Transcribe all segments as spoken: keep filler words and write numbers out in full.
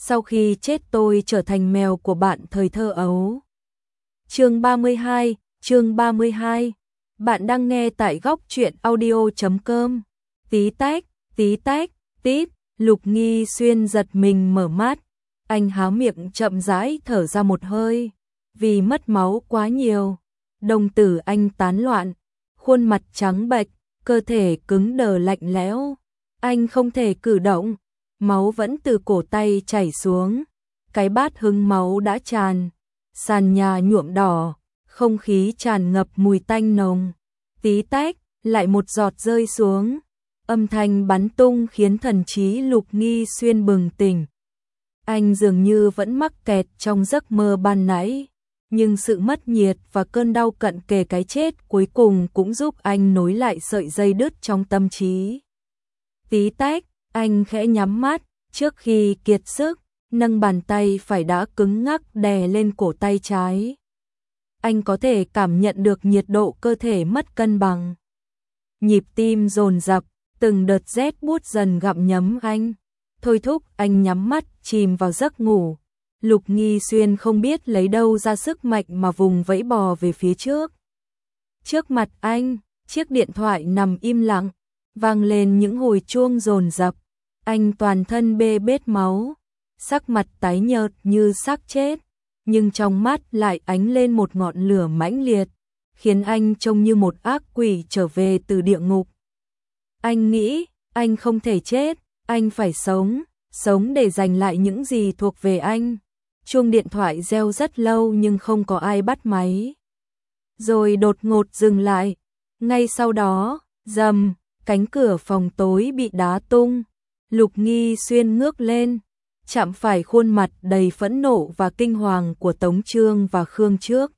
sau khi chết tôi trở thành mèo của bạn thời thơ ấu. Chương ba mươi hai, chương ba mươi hai. Bạn đang nghe tại góc truyện audio chấm com. Tí tách, tí tách, tít, Lục Nghi Xuyên giật mình mở mắt. Anh há miệng chậm rãi thở ra một hơi, vì mất máu quá nhiều. Đồng tử anh tán loạn, khuôn mặt trắng bệch, cơ thể cứng đờ lạnh lẽo. Anh không thể cử động, máu vẫn từ cổ tay chảy xuống. Cái bát hứng máu đã tràn, sàn nhà nhuộm đỏ, không khí tràn ngập mùi tanh nồng. Tí tách, lại một giọt rơi xuống. Âm thanh bắn tung khiến thần trí Lục Nghi Xuyên bừng tỉnh. Anh dường như vẫn mắc kẹt trong giấc mơ ban nãy, nhưng sự mất nhiệt và cơn đau cận kề cái chết cuối cùng cũng giúp anh nối lại sợi dây đứt trong tâm trí. Tí tách, anh khẽ nhắm mắt, trước khi kiệt sức, nâng bàn tay phải đã cứng ngắc đè lên cổ tay trái. Anh có thể cảm nhận được nhiệt độ cơ thể mất cân bằng. Nhịp tim dồn dập, từng đợt rét buốt dần gặm nhấm anh. Thôi thúc anh nhắm mắt chìm vào giấc ngủ. Lục Nghi Xuyên không biết lấy đâu ra sức mạnh mà vùng vẫy bò về phía trước. Trước mặt anh, chiếc điện thoại nằm im lặng, vang lên những hồi chuông dồn dập. Anh toàn thân bê bết máu, sắc mặt tái nhợt như xác chết, nhưng trong mắt lại ánh lên một ngọn lửa mãnh liệt, khiến anh trông như một ác quỷ trở về từ địa ngục. Anh nghĩ, anh không thể chết, anh phải sống, sống để giành lại những gì thuộc về anh. Chuông điện thoại reo rất lâu nhưng không có ai bắt máy. Rồi đột ngột dừng lại. Ngay sau đó, rầm, cánh cửa phòng tối bị đá tung. Lục Nghi Xuyên ngước lên, chạm phải khuôn mặt đầy phẫn nộ và kinh hoàng của Tống Chương và Khương Trước.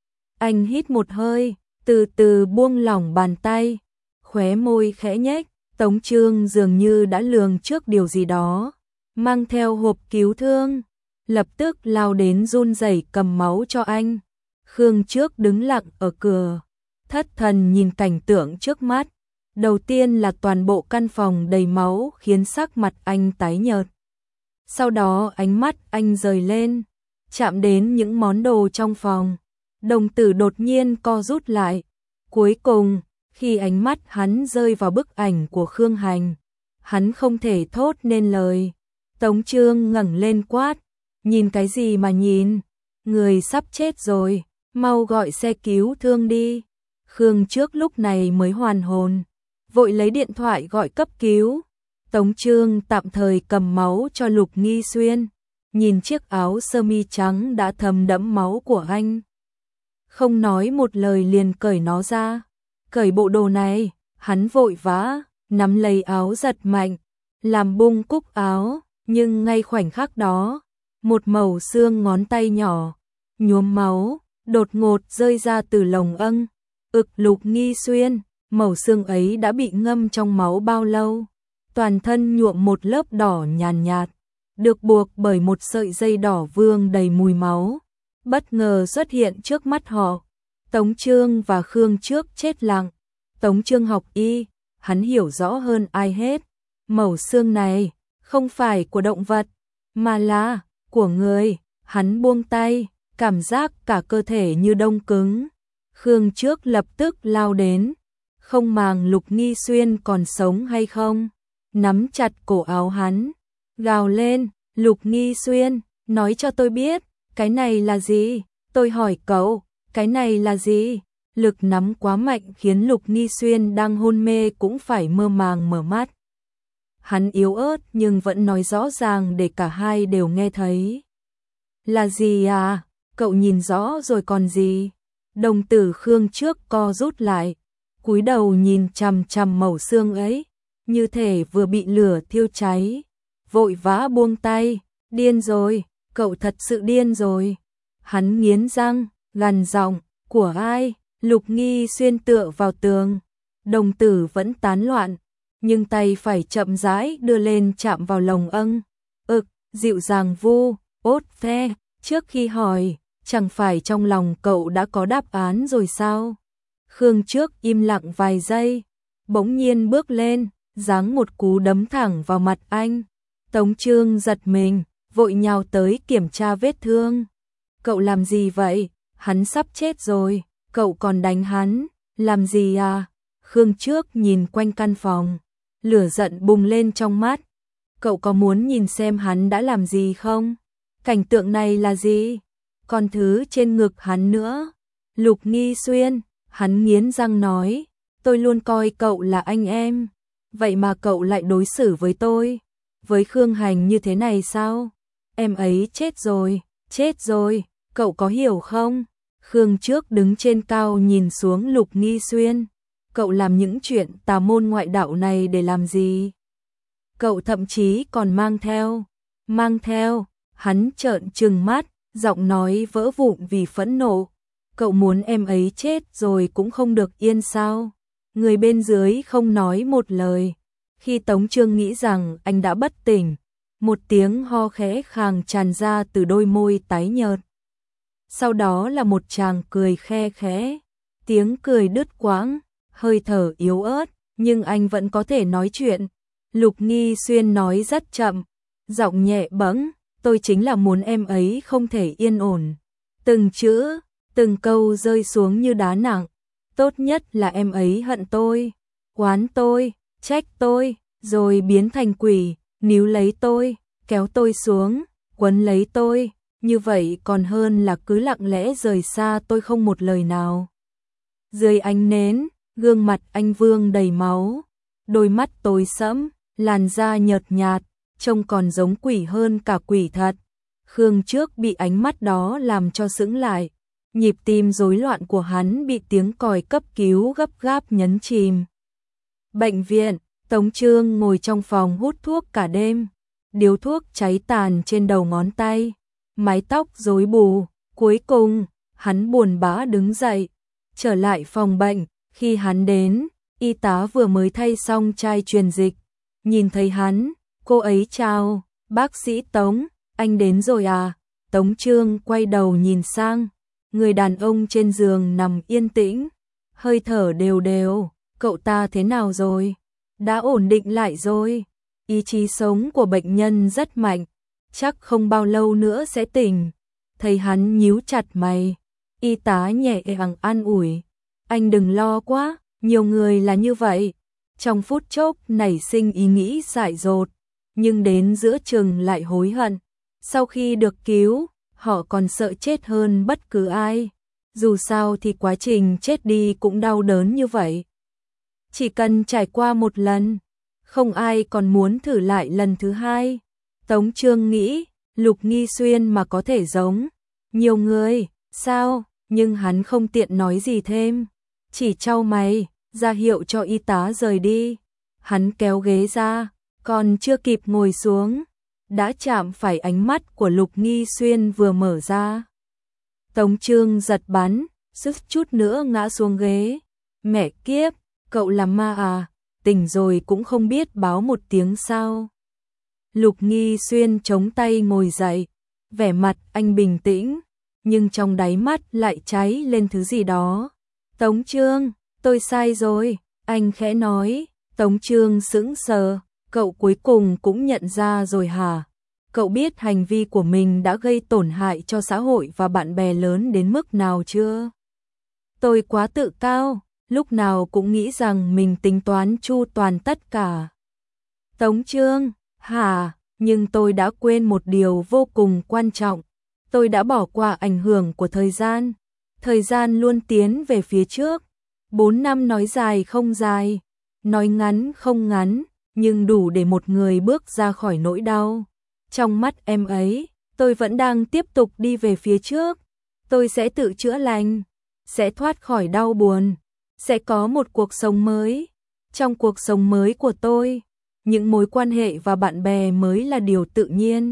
Anh hít một hơi, từ từ buông lỏng bàn tay, khóe môi khẽ nhếch. Tống Chương dường như đã lường trước điều gì đó, mang theo hộp cứu thương, lập tức lao đến run rẩy cầm máu cho anh. Khương Trước đứng lặng ở cửa, thất thần nhìn cảnh tượng trước mắt. Đầu tiên là toàn bộ căn phòng đầy máu khiến sắc mặt anh tái nhợt. Sau đó ánh mắt anh rời lên, chạm đến những món đồ trong phòng. Đồng tử đột nhiên co rút lại. Cuối cùng, khi ánh mắt hắn rơi vào bức ảnh của Khương Hành, hắn không thể thốt nên lời. Tống Chương ngẩng lên quát, nhìn cái gì mà nhìn, người sắp chết rồi, mau gọi xe cứu thương đi. Khương Trước lúc này mới hoàn hồn, vội lấy điện thoại gọi cấp cứu. Tống Chương tạm thời cầm máu cho Lục Nghi Xuyên, nhìn chiếc áo sơ mi trắng đã thấm đẫm máu của anh. Không nói một lời liền cởi nó ra. Cởi bộ đồ này, hắn vội vã, nắm lấy áo giật mạnh, làm bung cúc áo, nhưng ngay khoảnh khắc đó, một mẩu xương ngón tay nhỏ, nhuốm máu, đột ngột rơi ra từ lồng âng. Ực Lục Nghi Xuyên, mẩu xương ấy đã bị ngâm trong máu bao lâu? Toàn thân nhuộm một lớp đỏ nhàn nhạt, được buộc bởi một sợi dây đỏ vương đầy mùi máu, bất ngờ xuất hiện trước mắt họ. Tống Chương và Khương Trước chết lặng. Tống Chương học y, hắn hiểu rõ hơn ai hết. Mẩu xương này không phải của động vật, mà là của người. Hắn buông tay, cảm giác cả cơ thể như đông cứng. Khương Trước lập tức lao đến, không màng Lục Nghi Xuyên còn sống hay không, nắm chặt cổ áo hắn, gào lên, Lục Nghi Xuyên, nói cho tôi biết, cái này là gì? Tôi hỏi cậu, cái này là gì? Lực nắm quá mạnh khiến Lục Nghi Xuyên đang hôn mê cũng phải mơ màng mở mắt. Hắn yếu ớt nhưng vẫn nói rõ ràng để cả hai đều nghe thấy. Là gì à? Cậu nhìn rõ rồi còn gì? Đồng tử Khương Trước co rút lại, cúi đầu nhìn chằm chằm mẩu xương ấy, như thể vừa bị lửa thiêu cháy. Vội vã buông tay, điên rồi, cậu thật sự điên rồi. Hắn nghiến răng, gằn giọng, của ai? Lục Nghi Xuyên tựa vào tường, đồng tử vẫn tán loạn, nhưng tay phải chậm rãi đưa lên chạm vào lồng âng. Ực, dịu dàng vu, ốt phe, trước khi hỏi, chẳng phải trong lòng cậu đã có đáp án rồi sao? Khương Trước im lặng vài giây, bỗng nhiên bước lên, giáng một cú đấm thẳng vào mặt anh. Tống Chương giật mình, vội nhào tới kiểm tra vết thương. Cậu làm gì vậy? Hắn sắp chết rồi, cậu còn đánh hắn, làm gì à? Khương Trước nhìn quanh căn phòng, lửa giận bùng lên trong mắt. Cậu có muốn nhìn xem hắn đã làm gì không? Cảnh tượng này là gì? Còn thứ trên ngực hắn nữa. Lục Nghi Xuyên, hắn nghiến răng nói, tôi luôn coi cậu là anh em, vậy mà cậu lại đối xử với tôi, với Khương Hành như thế này sao? Em ấy chết rồi, chết rồi, cậu có hiểu không? Khương Trước đứng trên cao nhìn xuống Lục Nghi Xuyên, cậu làm những chuyện tà môn ngoại đạo này để làm gì? Cậu thậm chí còn mang theo, mang theo, hắn trợn trừng mắt, giọng nói vỡ vụn vì phẫn nộ. Cậu muốn em ấy chết rồi cũng không được yên sao? Người bên dưới không nói một lời. Khi Tống Chương nghĩ rằng anh đã bất tỉnh, một tiếng ho khẽ khàng tràn ra từ đôi môi tái nhợt. Sau đó là một tràng cười khe khẽ, tiếng cười đứt quãng, hơi thở yếu ớt, nhưng anh vẫn có thể nói chuyện. Lục Nghi Xuyên nói rất chậm, giọng nhẹ bẫng, tôi chính là muốn em ấy không thể yên ổn. Từng chữ, từng câu rơi xuống như đá nặng. Tốt nhất là em ấy hận tôi, oán tôi, trách tôi, rồi biến thành quỷ, níu lấy tôi, kéo tôi xuống, quấn lấy tôi, như vậy còn hơn là cứ lặng lẽ rời xa tôi không một lời nào. Dưới ánh nến, gương mặt anh Vương đầy máu, đôi mắt tối sẫm, làn da nhợt nhạt, trông còn giống quỷ hơn cả quỷ thật. Khương Trước bị ánh mắt đó làm cho sững lại, nhịp tim rối loạn của hắn bị tiếng còi cấp cứu gấp gáp nhấn chìm. Bệnh viện, Tống Chương ngồi trong phòng hút thuốc cả đêm, điếu thuốc cháy tàn trên đầu ngón tay, mái tóc rối bù, cuối cùng, hắn buồn bã đứng dậy, trở lại phòng bệnh. Khi hắn đến, y tá vừa mới thay xong chai truyền dịch, nhìn thấy hắn, cô ấy chào, bác sĩ Tống, anh đến rồi à? Tống Chương quay đầu nhìn sang, người đàn ông trên giường nằm yên tĩnh, hơi thở đều đều, cậu ta thế nào rồi? Đã ổn định lại rồi, ý chí sống của bệnh nhân rất mạnh, chắc không bao lâu nữa sẽ tỉnh. Thấy hắn nhíu chặt mày, y tá nhẹ nhàng an ủi, anh đừng lo quá, nhiều người là như vậy, trong phút chốc nảy sinh ý nghĩ dại dột, nhưng đến giữa chừng lại hối hận. Sau khi được cứu, họ còn sợ chết hơn bất cứ ai, dù sao thì quá trình chết đi cũng đau đớn như vậy. Chỉ cần trải qua một lần, không ai còn muốn thử lại lần thứ hai. Tống Chương nghĩ, Lục Nghi Xuyên mà có thể giống nhiều người, sao? Nhưng hắn không tiện nói gì thêm, chỉ chau mày, ra hiệu cho y tá rời đi. Hắn kéo ghế ra, còn chưa kịp ngồi xuống, đã chạm phải ánh mắt của Lục Nghi Xuyên vừa mở ra. Tống Chương giật bắn, suýt chút nữa ngã xuống ghế. Mẹ kiếp, cậu làm ma à, tỉnh rồi cũng không biết báo một tiếng sao? Lục Nghi Xuyên chống tay ngồi dậy, vẻ mặt anh bình tĩnh, nhưng trong đáy mắt lại cháy lên thứ gì đó. Tống Chương, tôi sai rồi, anh khẽ nói. Tống Chương sững sờ, cậu cuối cùng cũng nhận ra rồi hả? Cậu biết hành vi của mình đã gây tổn hại cho xã hội và bạn bè lớn đến mức nào chưa? Tôi quá tự cao, lúc nào cũng nghĩ rằng mình tính toán chu toàn tất cả. Tống Chương, hả? Nhưng tôi đã quên một điều vô cùng quan trọng. Tôi đã bỏ qua ảnh hưởng của thời gian. Thời gian luôn tiến về phía trước. Bốn năm nói dài không dài, nói ngắn không ngắn, nhưng đủ để một người bước ra khỏi nỗi đau. Trong mắt em ấy, tôi vẫn đang tiếp tục đi về phía trước. Tôi sẽ tự chữa lành, sẽ thoát khỏi đau buồn, sẽ có một cuộc sống mới. Trong cuộc sống mới của tôi, những mối quan hệ và bạn bè mới là điều tự nhiên.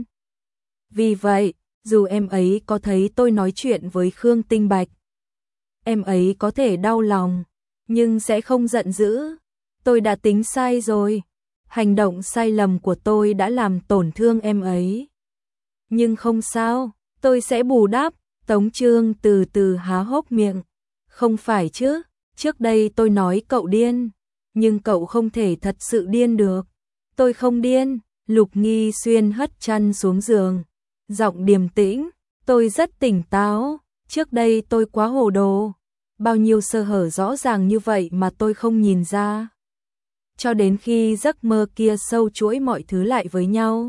Vì vậy, dù em ấy có thấy tôi nói chuyện với Khương Tinh Bạch, em ấy có thể đau lòng, nhưng sẽ không giận dữ. Tôi đã tính sai rồi. Hành động sai lầm của tôi đã làm tổn thương em ấy. Nhưng không sao, tôi sẽ bù đắp. Tống Chương từ từ há hốc miệng. Không phải chứ, trước đây tôi nói cậu điên, nhưng cậu không thể thật sự điên được. Tôi không điên. Lục Nghi Xuyên hất chăn xuống giường, giọng điềm tĩnh, tôi rất tỉnh táo, trước đây tôi quá hồ đồ, bao nhiêu sơ hở rõ ràng như vậy mà tôi không nhìn ra. Cho đến khi giấc mơ kia sâu chuỗi mọi thứ lại với nhau.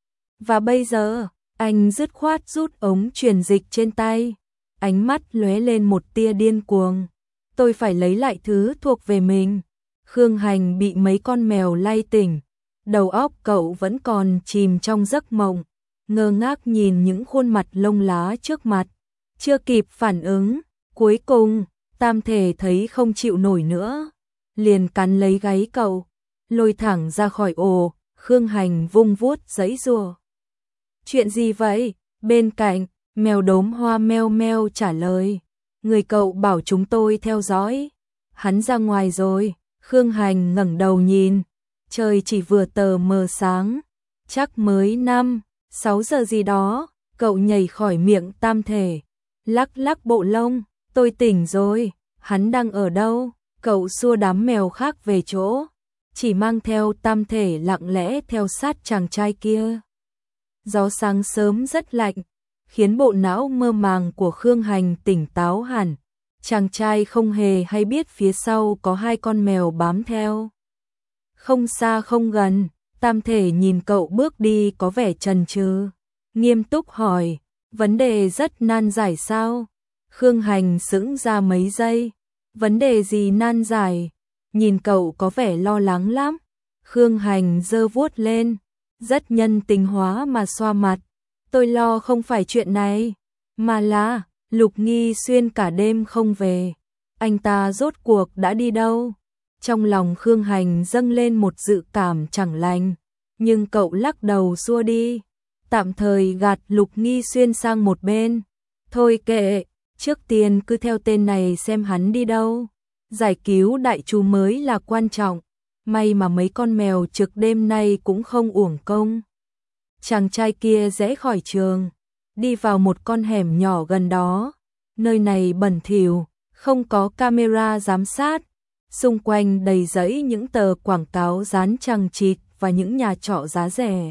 Và bây giờ, anh dứt khoát rút ống truyền dịch trên tay, ánh mắt lóe lên một tia điên cuồng. Tôi phải lấy lại thứ thuộc về mình. Khương Hành bị mấy con mèo lay tỉnh, đầu óc cậu vẫn còn chìm trong giấc mộng, ngơ ngác nhìn những khuôn mặt lông lá trước mặt, chưa kịp phản ứng, cuối cùng, Tam Thể thấy không chịu nổi nữa, liền cắn lấy gáy cậu, lôi thẳng ra khỏi ổ. Khương Hành vung vuốt giãy giụa. Chuyện gì vậy? Bên cạnh, mèo đốm hoa meo meo trả lời. Người cậu bảo chúng tôi theo dõi. Hắn ra ngoài rồi. Khương Hành ngẩng đầu nhìn. Trời chỉ vừa tờ mờ sáng. Chắc mới năm, sáu giờ gì đó. Cậu nhảy khỏi miệng Tam Thể. Lắc lắc bộ lông. Tôi tỉnh rồi. Hắn đang ở đâu? Cậu xua đám mèo khác về chỗ. Chỉ mang theo Tam Thể lặng lẽ theo sát chàng trai kia. Gió sáng sớm rất lạnh, khiến bộ não mơ màng của Khương Hành tỉnh táo hẳn. Chàng trai không hề hay biết phía sau có hai con mèo bám theo. Không xa không gần, Tam Thể nhìn cậu bước đi có vẻ chần chừ, nghiêm túc hỏi, vấn đề rất nan giải sao? Khương Hành sững ra mấy giây, vấn đề gì nan giải? Nhìn cậu có vẻ lo lắng lắm. Khương Hành giơ vuốt lên, rất nhân tính hóa mà xoa mặt. Tôi lo không phải chuyện này, mà là Lục Nghi Xuyên cả đêm không về. Anh ta rốt cuộc đã đi đâu? Trong lòng Khương Hành dâng lên một dự cảm chẳng lành, nhưng cậu lắc đầu xua đi, tạm thời gạt Lục Nghi Xuyên sang một bên. Thôi kệ, trước tiên cứ theo tên này xem hắn đi đâu. Giải cứu đại chú mới là quan trọng. May mà mấy con mèo trực đêm nay cũng không uổng công. Chàng trai kia rẽ khỏi trường, đi vào một con hẻm nhỏ gần đó. Nơi này bẩn thỉu, không có camera giám sát. Xung quanh đầy rẫy những tờ quảng cáo dán chằng chịt và những nhà trọ giá rẻ.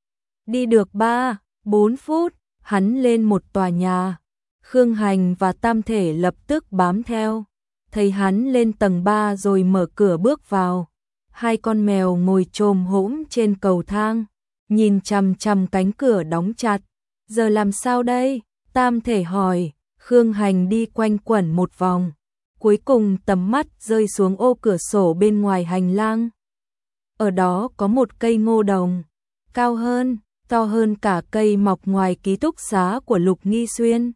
Đi được ba, bốn phút, hắn lên một tòa nhà. Khương Hành và Tam Thể lập tức bám theo. Thấy hắn lên tầng ba rồi mở cửa bước vào. Hai con mèo ngồi chồm hổm trên cầu thang, nhìn chằm chằm cánh cửa đóng chặt. Giờ làm sao đây? Tam Thể hỏi. Khương Hành đi quanh quẩn một vòng, cuối cùng tầm mắt rơi xuống ô cửa sổ bên ngoài hành lang. Ở đó có một cây ngô đồng, cao hơn, to hơn cả cây mọc ngoài ký túc xá của Lục Nghi Xuyên.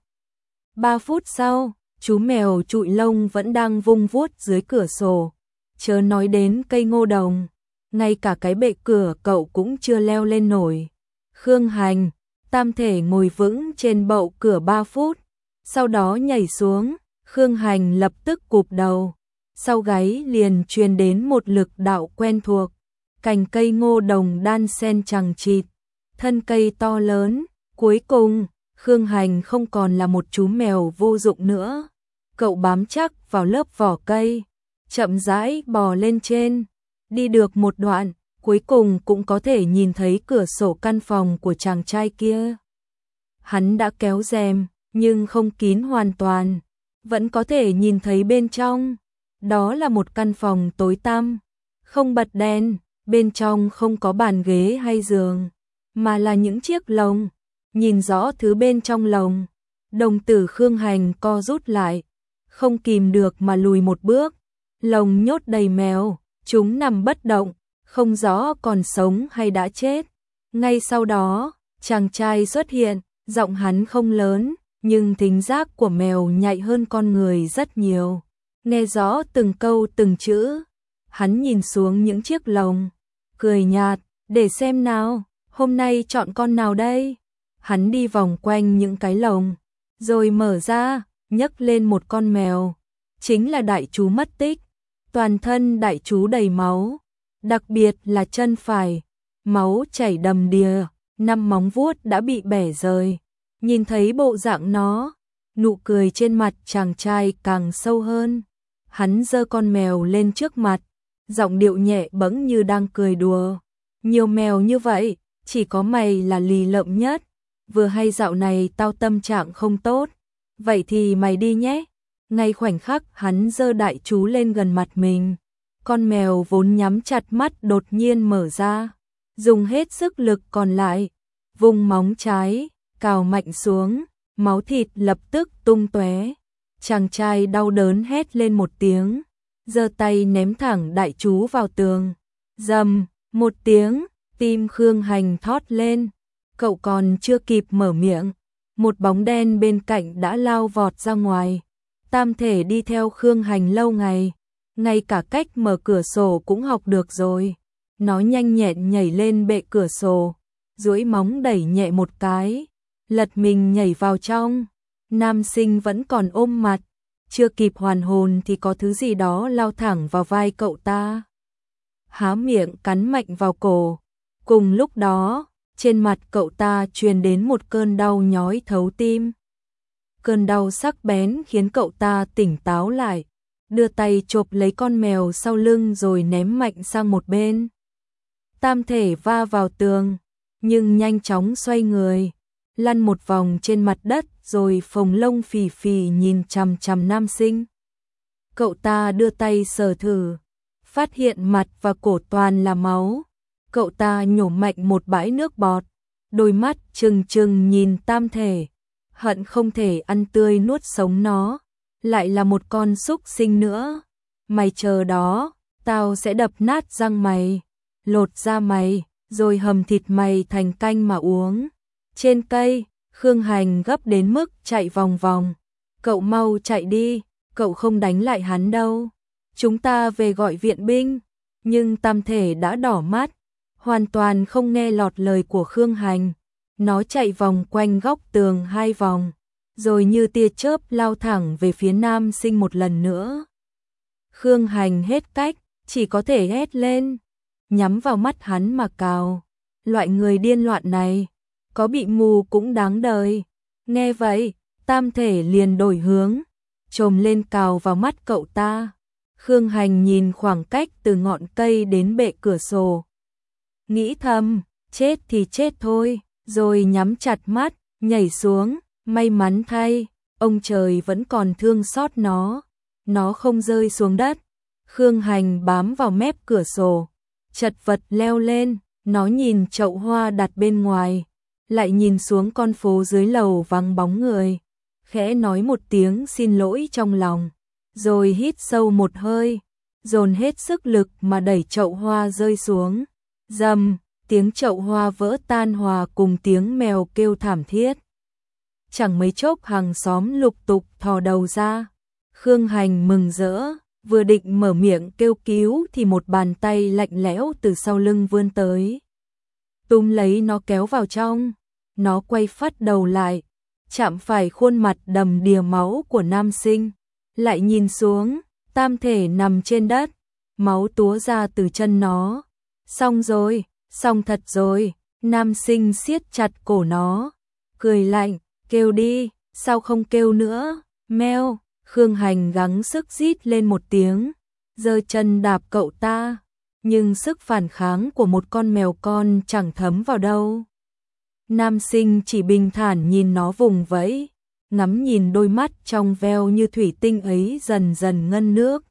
Ba phút sau, chú mèo trụi lông vẫn đang vung vuốt dưới cửa sổ. Chớ nói đến cây ngô đồng, ngay cả cái bệ cửa cậu cũng chưa leo lên nổi. Khương Hành, Tam Thể ngồi vững trên bậu cửa ba phút, sau đó nhảy xuống. Khương Hành lập tức cụp đầu, sau gáy liền truyền đến một lực đạo quen thuộc. Cành cây ngô đồng đan xen chằng chịt, thân cây to lớn. Cuối cùng, Khương Hành không còn là một chú mèo vô dụng nữa. Cậu bám chắc vào lớp vỏ cây, chậm rãi bò lên trên. Đi được một đoạn, cuối cùng cũng có thể nhìn thấy cửa sổ căn phòng của chàng trai kia. Hắn đã kéo rèm, nhưng không kín hoàn toàn, vẫn có thể nhìn thấy bên trong. Đó là một căn phòng tối tăm, không bật đèn, bên trong không có bàn ghế hay giường, mà là những chiếc lồng. Nhìn rõ thứ bên trong lồng, đồng tử Khương Hành co rút lại, không kìm được mà lùi một bước. Lồng nhốt đầy mèo, chúng nằm bất động, không rõ còn sống hay đã chết. Ngay sau đó, chàng trai xuất hiện, giọng hắn không lớn, nhưng thính giác của mèo nhạy hơn con người rất nhiều, nghe rõ từng câu từng chữ. Hắn nhìn xuống những chiếc lồng, cười nhạt, để xem nào, hôm nay chọn con nào đây? Hắn đi vòng quanh những cái lồng, rồi mở ra, nhấc lên một con mèo, chính là đại chú mất tích. Toàn thân đại chú đầy máu, đặc biệt là chân phải, máu chảy đầm đìa, năm móng vuốt đã bị bẻ rời. Nhìn thấy bộ dạng nó, nụ cười trên mặt chàng trai càng sâu hơn. Hắn giơ con mèo lên trước mặt, giọng điệu nhẹ bẫng như đang cười đùa. Nhiều mèo như vậy, chỉ có mày là lì lợm nhất. vừa hay dạo này tao tâm trạng không tốt, vậy thì mày đi nhé. Ngay khoảnh khắc hắn giơ đại chú lên gần mặt mình, con mèo vốn nhắm chặt mắt đột nhiên mở ra, dùng hết sức lực còn lại, vùng móng trái, cào mạnh xuống, máu thịt lập tức tung tóe. Chàng trai đau đớn hét lên một tiếng, giơ tay ném thẳng đại chú vào tường. Rầm, một tiếng, tim Khương Hành thót lên, cậu còn chưa kịp mở miệng, một bóng đen bên cạnh đã lao vọt ra ngoài. Tam thể đi theo Khương Hành lâu ngày, ngay cả cách mở cửa sổ cũng học được rồi. Nó nhanh nhẹn nhảy lên bệ cửa sổ, duỗi móng đẩy nhẹ một cái, lật mình nhảy vào trong. Nam sinh vẫn còn ôm mặt, chưa kịp hoàn hồn thì có thứ gì đó lao thẳng vào vai cậu ta. Há miệng cắn mạnh vào cổ. Cùng lúc đó, trên mặt cậu ta truyền đến một cơn đau nhói thấu tim. Cơn đau sắc bén khiến cậu ta tỉnh táo lại, đưa tay chộp lấy con mèo sau lưng rồi ném mạnh sang một bên. Tam thể va vào tường, nhưng nhanh chóng xoay người, lăn một vòng trên mặt đất rồi phồng lông phì phì nhìn chằm chằm nam sinh. Cậu ta đưa tay sờ thử, phát hiện mặt và cổ toàn là máu. Cậu ta nhổ mạnh một bãi nước bọt, đôi mắt trừng trừng nhìn tam thể, hận không thể ăn tươi nuốt sống nó, lại là một con súc sinh nữa. Mày chờ đó, tao sẽ đập nát răng mày, lột da mày, rồi hầm thịt mày thành canh mà uống. Trên cây, Khương Hành gấp đến mức chạy vòng vòng. Cậu mau chạy đi, cậu không đánh lại hắn đâu. Chúng ta về gọi viện binh. Nhưng tam thể đã đỏ mắt, hoàn toàn không nghe lọt lời của Khương Hành. Nó chạy vòng quanh góc tường hai vòng, rồi như tia chớp lao thẳng về phía nam sinh một lần nữa. Khương Hành hết cách, chỉ có thể hét lên, nhắm vào mắt hắn mà cào. Loại người điên loạn này, có bị mù cũng đáng đời. Nghe vậy, tam thể liền đổi hướng, chồm lên cào vào mắt cậu ta. Khương Hành nhìn khoảng cách từ ngọn cây đến bệ cửa sổ, nghĩ thầm, chết thì chết thôi, rồi nhắm chặt mắt, nhảy xuống. May mắn thay, ông trời vẫn còn thương xót nó, nó không rơi xuống đất. Khương Hành bám vào mép cửa sổ, chật vật leo lên, nó nhìn chậu hoa đặt bên ngoài, lại nhìn xuống con phố dưới lầu vắng bóng người, khẽ nói một tiếng xin lỗi trong lòng, rồi hít sâu một hơi, dồn hết sức lực mà đẩy chậu hoa rơi xuống. Rầm, tiếng chậu hoa vỡ tan hòa cùng tiếng mèo kêu thảm thiết. Chẳng mấy chốc hàng xóm lục tục thò đầu ra. Khương Hành mừng rỡ, vừa định mở miệng kêu cứu thì một bàn tay lạnh lẽo từ sau lưng vươn tới, túm lấy nó kéo vào trong. Nó quay phắt đầu lại, chạm phải khuôn mặt đầm đìa máu của nam sinh, lại nhìn xuống, tam thể nằm trên đất, máu túa ra từ chân nó. Xong rồi, xong thật rồi. Nam sinh siết chặt cổ nó, cười lạnh, kêu đi, sao không kêu nữa, meo. Khương Hành gắng sức rít lên một tiếng, giơ chân đạp cậu ta, nhưng sức phản kháng của một con mèo con chẳng thấm vào đâu. Nam sinh chỉ bình thản nhìn nó vùng vẫy, ngắm nhìn đôi mắt trong veo như thủy tinh ấy dần dần ngân nước.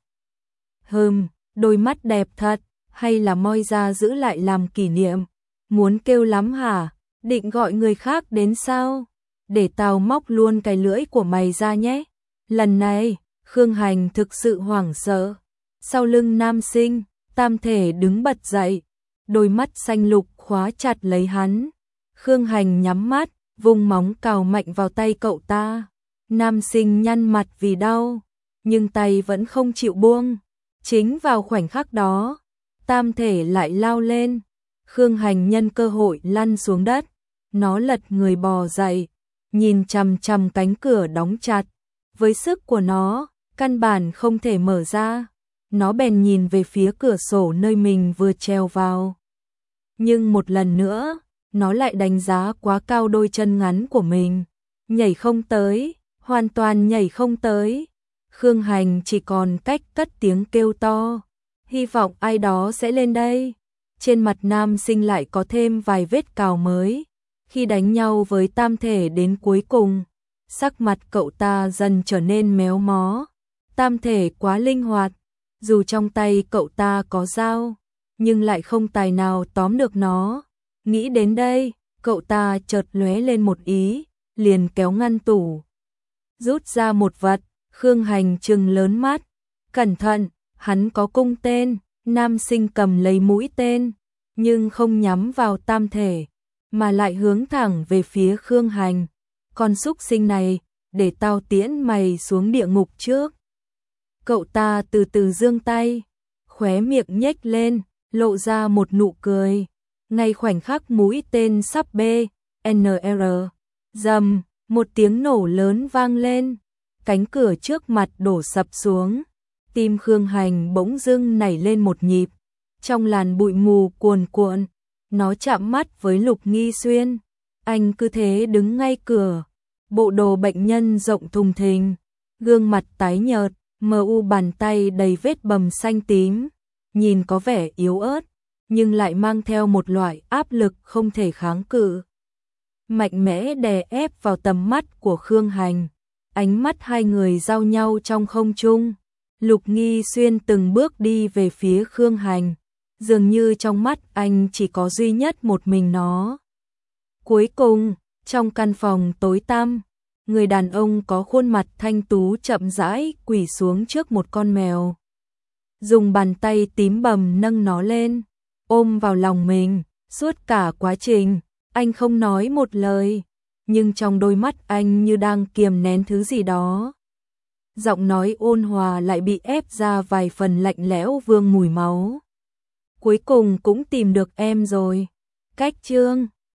Hừm, đôi mắt đẹp thật, hay là moi ra giữ lại làm kỷ niệm? Muốn kêu lắm hả? Định gọi người khác đến sao? Để tao móc luôn cái lưỡi của mày ra nhé. Lần này, Khương Hành thực sự hoảng sợ. Sau lưng nam sinh, tam thể đứng bật dậy, đôi mắt xanh lục khóa chặt lấy hắn. Khương Hành nhắm mắt, vùng móng cào mạnh vào tay cậu ta. Nam sinh nhăn mặt vì đau, nhưng tay vẫn không chịu buông. Chính vào khoảnh khắc đó, tam thể lại lao lên. Khương Hành nhân cơ hội lăn xuống đất. Nó lật người bò dậy, nhìn chằm chằm cánh cửa đóng chặt. Với sức của nó, căn bản không thể mở ra. Nó bèn nhìn về phía cửa sổ nơi mình vừa trèo vào. Nhưng một lần nữa, nó lại đánh giá quá cao đôi chân ngắn của mình. Nhảy không tới, hoàn toàn nhảy không tới. Khương Hành chỉ còn cách cất tiếng kêu to, hy vọng ai đó sẽ lên đây. Trên mặt nam sinh lại có thêm vài vết cào mới, Khi đánh nhau với tam thể đến cuối cùng, sắc mặt cậu ta dần trở nên méo mó. Tam thể quá linh hoạt, dù trong tay cậu ta có dao, nhưng lại không tài nào tóm được nó. Nghĩ đến đây, cậu ta chợt lóe lên một ý, liền kéo ngăn tủ, rút ra một vật. Khương Hành trừng lớn mắt, cẩn thận, hắn có cung tên. Nam sinh cầm lấy mũi tên, nhưng không nhắm vào tam thể, mà lại hướng thẳng về phía Khương Hành. Con súc sinh này, để tao tiễn mày xuống địa ngục trước. Cậu ta từ từ giương tay, khóe miệng nhếch lên, lộ ra một nụ cười. Ngay khoảnh khắc mũi tên sắp bê, en rờ, rầm, một tiếng nổ lớn vang lên, cánh cửa trước mặt đổ sập xuống. Tim Khương Hành bỗng dưng nảy lên một nhịp, trong làn bụi mù cuồn cuộn, nó chạm mắt với Lục Nghi Xuyên. Anh cứ thế đứng ngay cửa, bộ đồ bệnh nhân rộng thùng thình, gương mặt tái nhợt, mờ u bàn tay đầy vết bầm xanh tím, nhìn có vẻ yếu ớt, nhưng lại mang theo một loại áp lực không thể kháng cự. Mạnh mẽ đè ép vào tầm mắt của Khương Hành, ánh mắt hai người giao nhau trong không trung. Lục Nghi Xuyên từng bước đi về phía Khương Hành, dường như trong mắt anh chỉ có duy nhất một mình nó. Cuối cùng, trong căn phòng tối tăm, người đàn ông có khuôn mặt thanh tú chậm rãi quỳ xuống trước một con mèo. Dùng bàn tay tím bầm nâng nó lên, ôm vào lòng mình. Suốt cả quá trình, anh không nói một lời, nhưng trong đôi mắt anh như đang kiềm nén thứ gì đó. Giọng nói ôn hòa lại bị ép ra vài phần lạnh lẽo vương mùi máu. Cuối cùng cũng tìm được em rồi. Cách chương